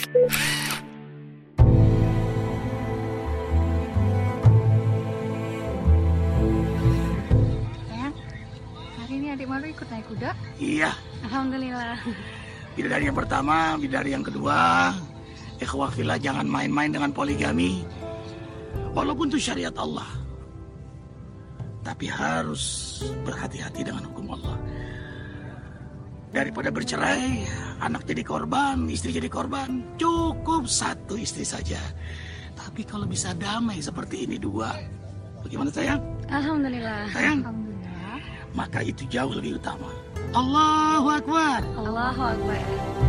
Sayang, hari ini adik Maru ikut naik kuda? Iya. Alhamdulillah. Bidadari yang pertama, bidadari yang kedua. Ikhwah fillah, jangan main-main dengan poligami. Walaupun itu syariat Allah, tapi harus berhati-hati dengan hukum Allah. Daripada bercerai, anak jadi korban, istri jadi korban, cukup satu istri saja. Tapi kalau bisa damai seperti ini dua, bagaimana sayang? Alhamdulillah. Sayang? Alhamdulillah. Maka itu jauh lebih utama. Allahu Akbar. Allahu Akbar.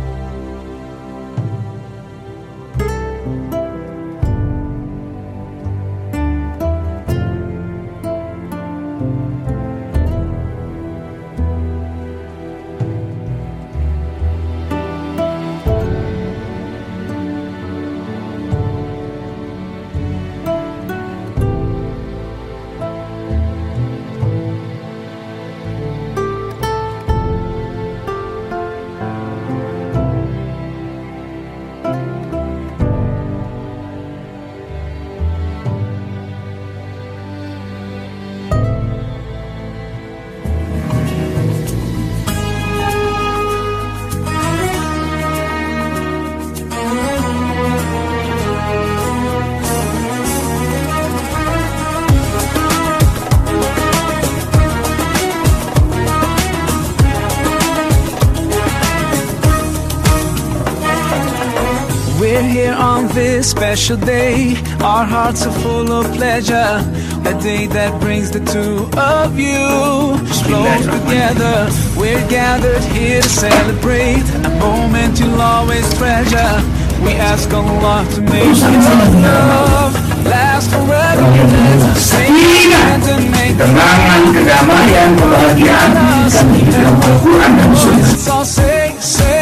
We're here on this special day. Our hearts are full of pleasure. A day that brings the two of you close together. We're gathered here to celebrate a moment you'll always treasure. We ask Allah to make this love last forever. Sing and make Ketenangan, kedamaian, kebahagiaan, dan di dalam Al-Quran dan Sunnah. So say